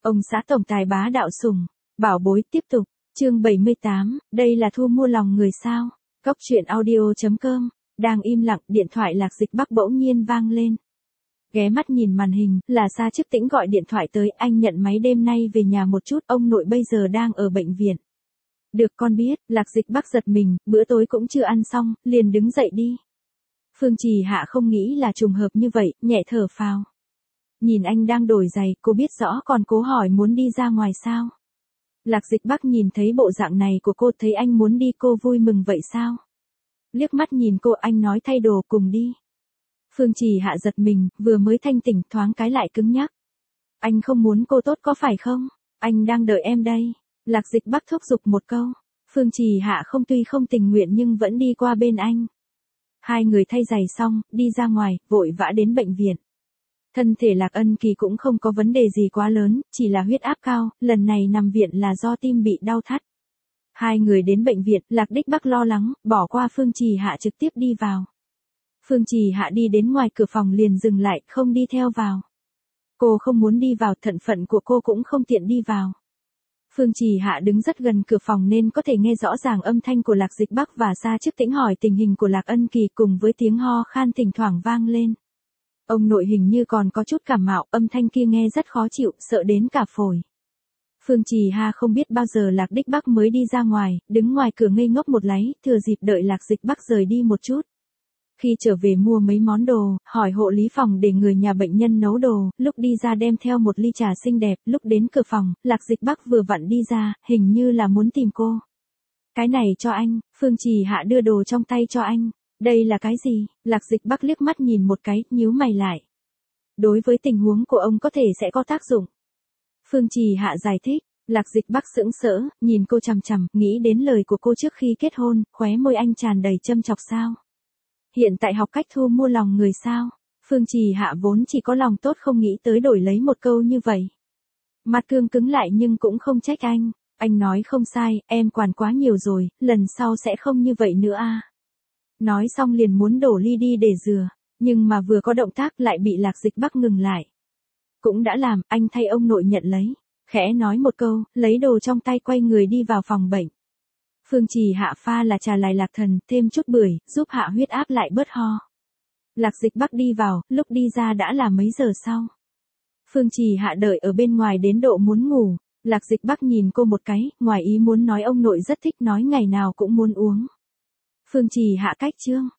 Ông xã tổng tài bá đạo sủng, bảo bối tiếp tục, chương 78, đây là thu mua lòng người sao? Cóc truyện audio.com, đang im lặng, điện thoại Lạc Dịch Bắc bỗng nhiên vang lên. Ghé mắt nhìn màn hình, là Sa Chức Tĩnh gọi điện thoại tới, anh nhận máy đêm nay về nhà một chút, ông nội bây giờ đang ở bệnh viện. Được con biết, Lạc Dịch Bắc giật mình, bữa tối cũng chưa ăn xong, liền đứng dậy đi. Phương Trì Hạ không nghĩ là trùng hợp như vậy, nhẹ thở phào. Nhìn anh đang đổi giày, cô biết rõ còn cố hỏi muốn đi ra ngoài sao. Lạc Dịch Bắc nhìn thấy bộ dạng này của cô, thấy anh muốn đi, cô vui mừng vậy sao? Liếc mắt nhìn cô, anh nói thay đồ cùng đi. Phương Trì Hạ giật mình, vừa mới thanh tỉnh thoáng cái lại cứng nhắc. Anh không muốn cô tốt có phải không? Anh đang đợi em đây. Lạc Dịch Bắc thúc giục một câu. Phương Trì Hạ tuy không tình nguyện nhưng vẫn đi qua bên anh. Hai người thay giày xong, đi ra ngoài, vội vã đến bệnh viện. Thân thể Lạc Ân Kỳ cũng không có vấn đề gì quá lớn, chỉ là huyết áp cao, lần này nằm viện là do tim bị đau thắt. Hai người đến bệnh viện, Lạc Đích Bắc lo lắng, bỏ qua Phương Trì Hạ trực tiếp đi vào. Phương Trì Hạ đi đến ngoài cửa phòng liền dừng lại, không đi theo vào. Cô không muốn đi vào, thận phận của cô cũng không tiện đi vào. Phương Trì Hạ đứng rất gần cửa phòng nên có thể nghe rõ ràng âm thanh của Lạc Dịch Bắc và Sa Chức Tĩnh hỏi tình hình của Lạc Ân Kỳ cùng với tiếng ho khan thỉnh thoảng vang lên. Ông nội hình như còn có chút cảm mạo, âm thanh kia nghe rất khó chịu, sợ đến cả phổi. Phương Trì Hạ không biết bao giờ Lạc Đích Bắc mới đi ra ngoài, đứng ngoài cửa ngây ngốc một láy, thừa dịp đợi Lạc Dịch Bắc rời đi một chút. Khi trở về mua mấy món đồ, hỏi hộ lý phòng để người nhà bệnh nhân nấu đồ, lúc đi ra đem theo một ly trà xinh đẹp, lúc đến cửa phòng, Lạc Dịch Bắc vừa vặn đi ra, hình như là muốn tìm cô. Cái này cho anh, Phương Trì Hạ đưa đồ trong tay cho anh. Đây là cái gì? Lạc Dịch Bắc liếc mắt nhìn một cái, nhíu mày lại. Đối với tình huống của ông có thể sẽ có tác dụng. Phương Trì Hạ giải thích, Lạc Dịch Bắc sững sỡ, nhìn cô chằm chằm, nghĩ đến lời của cô trước khi kết hôn, khóe môi anh tràn đầy châm chọc sao. Hiện tại học cách thu mua lòng người sao? Phương Trì Hạ vốn chỉ có lòng tốt không nghĩ tới đổi lấy một câu như vậy. Mặt cương cứng lại nhưng cũng không trách anh. Anh nói không sai, em quản quá nhiều rồi, lần sau sẽ không như vậy nữa à. Nói xong liền muốn đổ ly đi để rửa, nhưng mà vừa có động tác lại bị Lạc Dịch Bắc ngừng lại. Cũng đã làm, anh thay ông nội nhận lấy. Khẽ nói một câu, lấy đồ trong tay quay người đi vào phòng bệnh. Phương Trì Hạ pha là trà lại Lạc Thần, thêm chút bưởi, giúp hạ huyết áp lại bớt ho. Lạc Dịch Bắc đi vào, lúc đi ra đã là mấy giờ sau. Phương Trì Hạ đợi ở bên ngoài đến độ muốn ngủ. Lạc Dịch Bắc nhìn cô một cái, ngoài ý muốn nói ông nội rất thích nói ngày nào cũng muốn uống. Phương Trì Hạ cách chương.